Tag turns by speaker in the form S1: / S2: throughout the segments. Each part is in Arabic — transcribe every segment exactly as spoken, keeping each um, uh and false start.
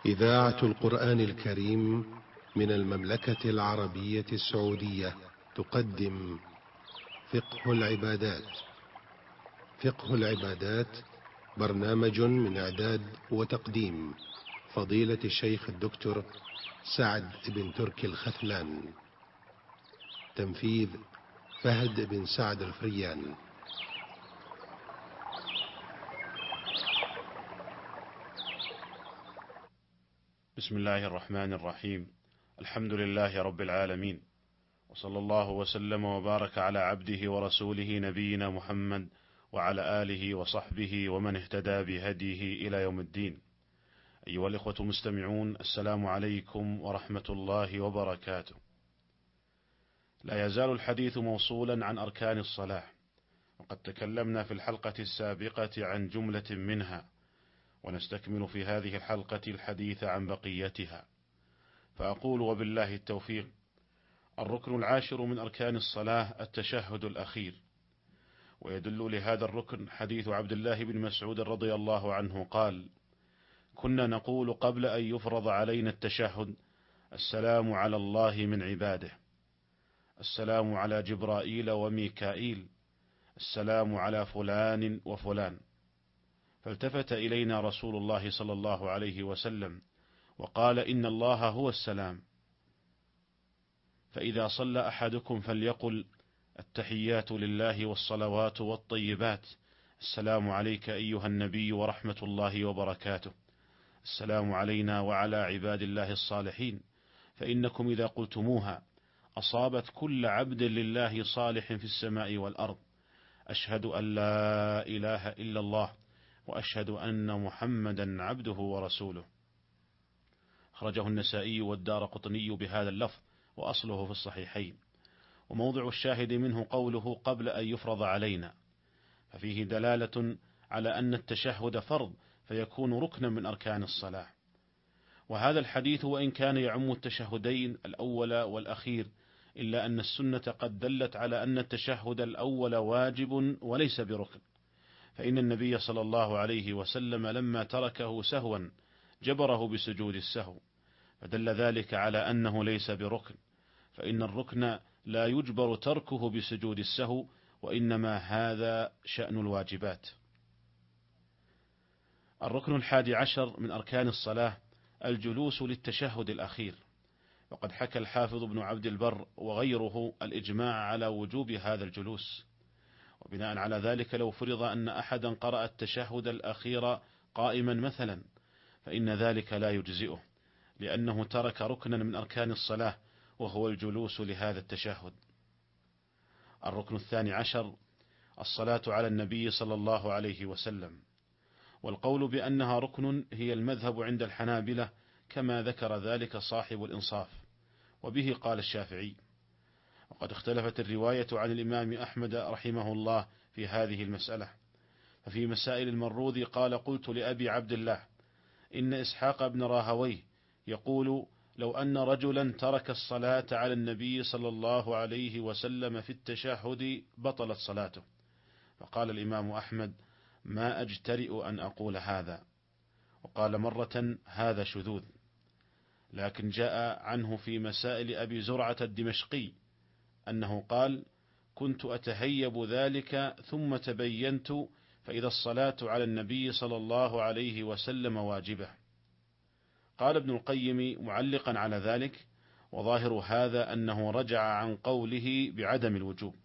S1: إذاعة القرآن الكريم من المملكة العربية السعودية تقدم فقه العبادات. فقه العبادات برنامج من إعداد وتقديم فضيلة الشيخ الدكتور سعد بن تركي الختلان. تنفيذ فهد بن سعد الفريان.
S2: بسم الله الرحمن الرحيم. الحمد لله رب العالمين، وصلى الله وسلم وبارك على عبده ورسوله نبينا محمد وعلى آله وصحبه ومن اهتدى بهديه إلى يوم الدين. أيها الإخوة المستمعون، السلام عليكم ورحمة الله وبركاته. لا يزال الحديث موصولا عن أركان الصلاة، وقد تكلمنا في الحلقة السابقة عن جملة منها، ونستكمل في هذه الحلقة الحديث عن بقيتها. فأقول وبالله التوفيق: الركن العاشر من أركان الصلاة التشهد الأخير، ويدل لهذا الركن حديث عبد الله بن مسعود رضي الله عنه قال: كنا نقول قبل أن يفرض علينا التشهد: السلام على الله من عباده، السلام على جبرائيل وميكائيل، السلام على فلان وفلان. فالتفت إلينا رسول الله صلى الله عليه وسلم وقال: إن الله هو السلام، فإذا صلى أحدكم فليقل: التحيات لله والصلوات والطيبات، السلام عليك أيها النبي ورحمة الله وبركاته، السلام علينا وعلى عباد الله الصالحين، فإنكم إذا قلتموها أصابت كل عبد لله صالح في السماء والأرض. أشهد أن لا إله إلا الله وأشهد أن محمدا عبده ورسوله. أخرجه النسائي والدارقطني بهذا اللفظ، وأصله في الصحيحين. وموضع الشاهد منه قوله: قبل أن يفرض علينا، ففيه دلالة على أن التشهد فرض، فيكون ركنا من أركان الصلاة. وهذا الحديث وإن كان يعم التشهدين الأول والأخير، إلا أن السنة قد دلت على أن التشهد الأول واجب وليس بركن، فإن النبي صلى الله عليه وسلم لما تركه سهوا جبره بسجود السهو، فدل ذلك على أنه ليس بركن، فإن الركن لا يجبر تركه بسجود السهو، وإنما هذا شأن الواجبات. الركن الحادي عشر من أركان الصلاة الجلوس للتشهد الأخير، وقد حكى الحافظ ابن عبد البر وغيره الإجماع على وجوب هذا الجلوس. وبناء على ذلك لو فرض أن أحدا قرأ التشهد الأخير قائما مثلا، فإن ذلك لا يجزئه، لأنه ترك ركنا من أركان الصلاة وهو الجلوس لهذا التشهد. الركن الثاني عشر الصلاة على النبي صلى الله عليه وسلم، والقول بأنها ركن هي المذهب عند الحنابلة، كما ذكر ذلك صاحب الإنصاف، وبه قال الشافعي. وقد اختلفت الرواية عن الإمام أحمد رحمه الله في هذه المسألة، ففي مسائل المروذي قال: قلت لأبي عبد الله إن إسحاق بن راهويه يقول: لو أن رجلا ترك الصلاة على النبي صلى الله عليه وسلم في التشهد بطلت صلاته. فقال الإمام أحمد: ما أجترئ أن أقول هذا. وقال مرة: هذا شذوذ. لكن جاء عنه في مسائل أبي زرعة الدمشقي أنه قال: كنت أتهيب ذلك ثم تبينت، فإذا الصلاة على النبي صلى الله عليه وسلم واجبة. قال ابن القيم معلقا على ذلك: وظاهر هذا أنه رجع عن قوله بعدم الوجوب.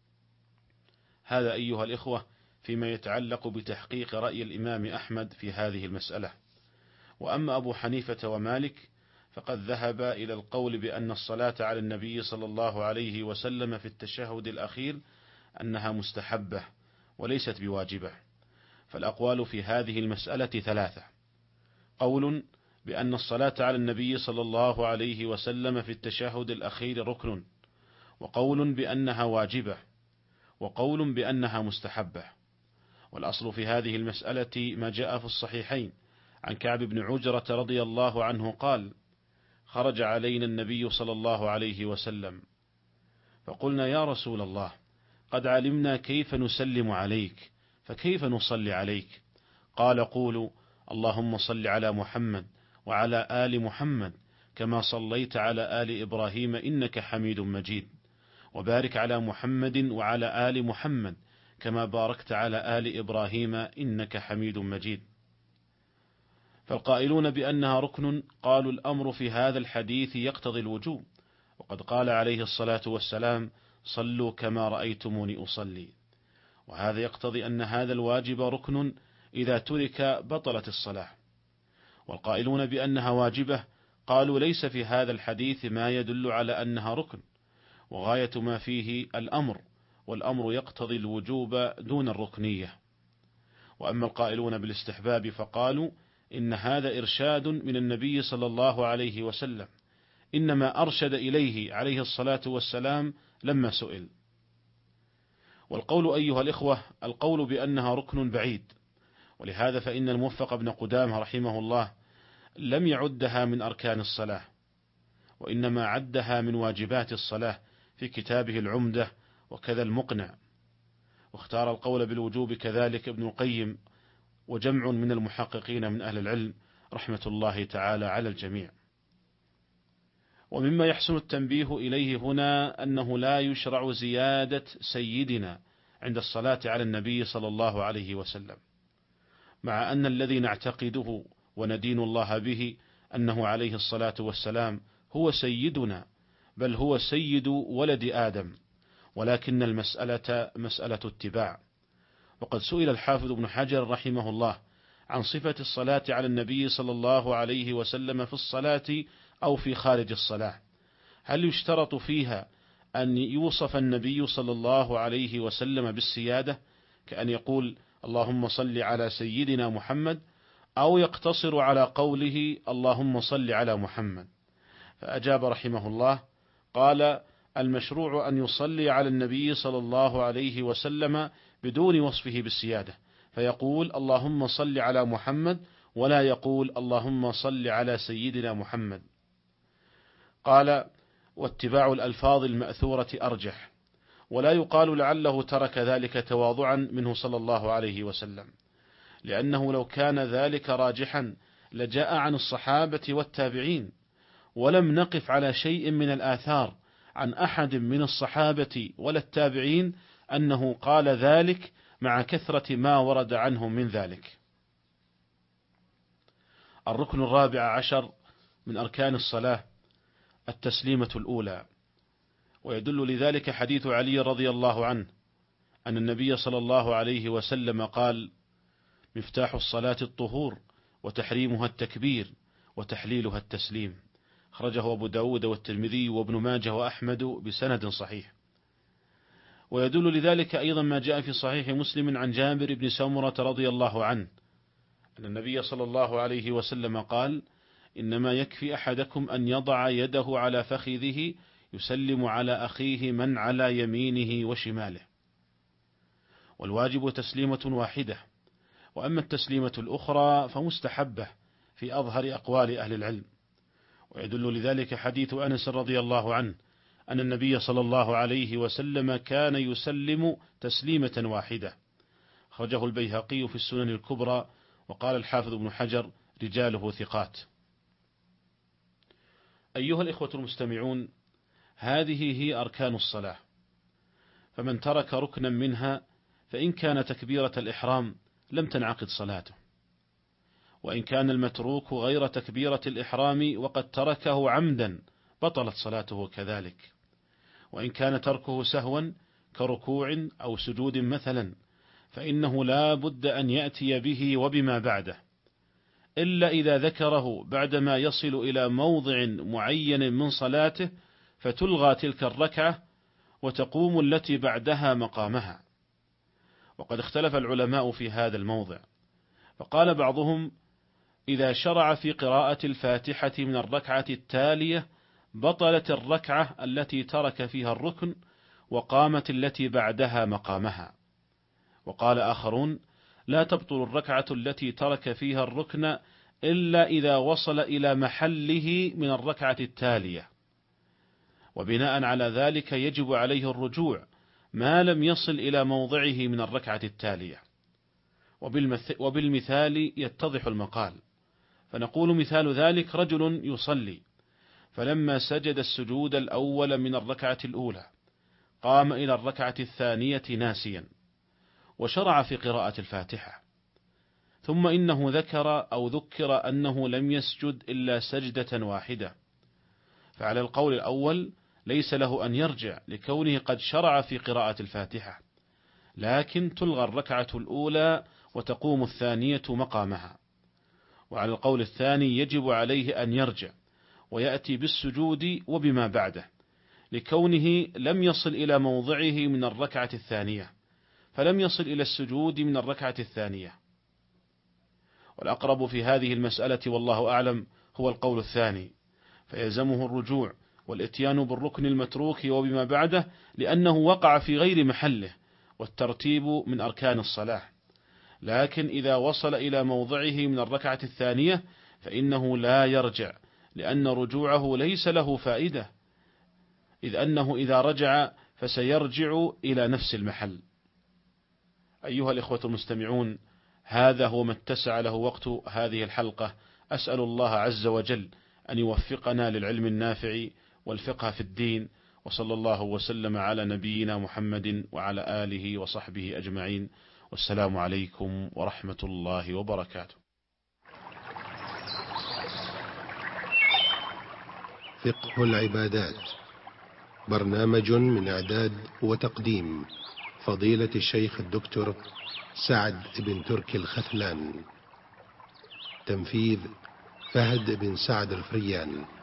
S2: هذا أيها الإخوة فيما يتعلق بتحقيق رأي الإمام أحمد في هذه المسألة. وأما أبو حنيفة ومالك فقد ذهب إلى القول بأن الصلاة على النبي صلى الله عليه وسلم في التشهد الأخير أنها مستحبة وليست بواجبة. فالأقوال في هذه المسألة ثلاثة: قول بأن الصلاة على النبي صلى الله عليه وسلم في التشهد الأخير ركن، وقول بأنها واجبة، وقول بأنها مستحبة. والأصل في هذه المسألة ما جاء في الصحيحين عن كعب بن عجرة رضي الله عنه قال: خرج علينا النبي صلى الله عليه وسلم فقلنا: يا رسول الله، قد علمنا كيف نسلم عليك، فكيف نصلي عليك؟ قال: قولوا: اللهم صل على محمد وعلى آل محمد كما صليت على آل إبراهيم إنك حميد مجيد، وبارك على محمد وعلى آل محمد كما باركت على آل إبراهيم إنك حميد مجيد. فالقائلون بأنها ركن قالوا الأمر في هذا الحديث يقتضي الوجوب، وقد قال عليه الصلاة والسلام: صلوا كما رأيتموني أصلي، وهذا يقتضي أن هذا الواجب ركن إذا ترك بطلت الصلاة. والقائلون بأنها واجبة قالوا ليس في هذا الحديث ما يدل على أنها ركن، وغاية ما فيه الأمر، والأمر يقتضي الوجوب دون الركنية. وأما القائلون بالاستحباب فقالوا إن هذا إرشاد من النبي صلى الله عليه وسلم، إنما أرشد إليه عليه الصلاة والسلام لما سئل. والقول أيها الإخوة القول بأنها ركن بعيد، ولهذا فإن الموفق ابن قدامة رحمه الله لم يعدها من أركان الصلاة، وإنما عدها من واجبات الصلاة في كتابه العمدة وكذا المقنع. واختار القول بالوجوب كذلك ابن القيم وجمع من المحققين من أهل العلم رحمة الله تعالى على الجميع. ومما يحسن التنبيه إليه هنا أنه لا يشرع زيادة سيدنا عند الصلاة على النبي صلى الله عليه وسلم، مع أن الذي نعتقده وندين الله به أنه عليه الصلاة والسلام هو سيدنا، بل هو سيد ولد آدم، ولكن المسألة مسألة اتباع. وقد سئل الحافظ ابن حجر رحمه الله عن صفة الصلاة على النبي صلى الله عليه وسلم في الصلاة أو في خارج الصلاة، هل يشترط فيها أن يوصف النبي صلى الله عليه وسلم بالسيادة كأن يقول اللهم صل على سيدنا محمد، أو يقتصر على قوله اللهم صل على محمد؟ فأجاب رحمه الله قال: المشروع أن يصلي على النبي صلى الله عليه وسلم بدون وصفه بالسيادة، فيقول اللهم صل على محمد ولا يقول اللهم صل على سيدنا محمد. قال: واتباع الألفاظ المأثورة أرجح، ولا يقال لعله ترك ذلك تواضعا منه صلى الله عليه وسلم، لأنه لو كان ذلك راجحا لجاء عن الصحابة والتابعين، ولم نقف على شيء من الآثار عن أحد من الصحابة ولا التابعين أنه قال ذلك مع كثرة ما ورد عنهم من ذلك. الركن الرابع عشر من أركان الصلاة التسليمة الأولى، ويدل لذلك حديث علي رضي الله عنه أن النبي صلى الله عليه وسلم قال: مفتاح الصلاة الطهور، وتحريمها التكبير، وتحليلها التسليم. خرجه أبو داود والترمذي وابن ماجه وأحمد بسند صحيح. ويدل لذلك أيضا ما جاء في صحيح مسلم عن جابر بن سمرة رضي الله عنه أن النبي صلى الله عليه وسلم قال: إنما يكفي أحدكم أن يضع يده على فخذه يسلم على أخيه من على يمينه وشماله. والواجب تسليمة واحدة، وأما التسليمة الأخرى فمستحبة في أظهر أقوال أهل العلم. ويدل لذلك حديث أنس رضي الله عنه أن النبي صلى الله عليه وسلم كان يسلم تسليمة واحدة. خرجه البيهقي في السنن الكبرى، وقال الحافظ ابن حجر رجاله ثقات. أيها الإخوة المستمعون، هذه هي أركان الصلاة، فمن ترك ركنا منها فإن كان تكبيرة الإحرام لم تنعقد صلاته، وإن كان المتروك غير تكبيرة الإحرام وقد تركه عمدا بطلت صلاته كذلك، وإن كان تركه سهوا كركوع أو سجود مثلا فإنه لا بد أن يأتي به وبما بعده، إلا إذا ذكره بعدما يصل إلى موضع معين من صلاته فتلغى تلك الركعة وتقوم التي بعدها مقامها. وقد اختلف العلماء في هذا الموضع، فقال بعضهم: إذا شرع في قراءة الفاتحة من الركعة التالية بطلت الركعة التي ترك فيها الركن وقامت التي بعدها مقامها. وقال آخرون: لا تبطل الركعة التي ترك فيها الركن إلا إذا وصل إلى محله من الركعة التالية، وبناء على ذلك يجب عليه الرجوع ما لم يصل إلى موضعه من الركعة التالية. وبالمثال يتضح المقال، فنقول مثال ذلك رجل يصلي، فلما سجد السجود الأول من الركعة الأولى قام إلى الركعة الثانية ناسيا وشرع في قراءة الفاتحة، ثم إنه ذكر أو ذكر أنه لم يسجد إلا سجدة واحدة، فعلى القول الأول ليس له أن يرجع لكونه قد شرع في قراءة الفاتحة، لكن تلغى الركعة الأولى وتقوم الثانية مقامها. وعلى القول الثاني يجب عليه أن يرجع ويأتي بالسجود وبما بعده، لكونه لم يصل إلى موضعه من الركعة الثانية، فلم يصل إلى السجود من الركعة الثانية. والأقرب في هذه المسألة والله أعلم هو القول الثاني، فيلزمه الرجوع والإتيان بالركن المتروك وبما بعده، لأنه وقع في غير محله، والترتيب من أركان الصلاة. لكن إذا وصل إلى موضعه من الركعة الثانية فإنه لا يرجع، لأن رجوعه ليس له فائدة، إذ أنه إذا رجع فسيرجع إلى نفس المحل. أيها الإخوة المستمعون، هذا هو ما اتسع له وقت هذه الحلقة. أسأل الله عز وجل أن يوفقنا للعلم النافع والفقه في الدين، وصلى الله وسلم على نبينا محمد وعلى آله وصحبه أجمعين، والسلام عليكم ورحمة الله وبركاته.
S1: فقه العبادات، برنامج من إعداد وتقديم فضيلة الشيخ الدكتور سعد بن تركي الختلان، تنفيذ فهد بن سعد الفريان.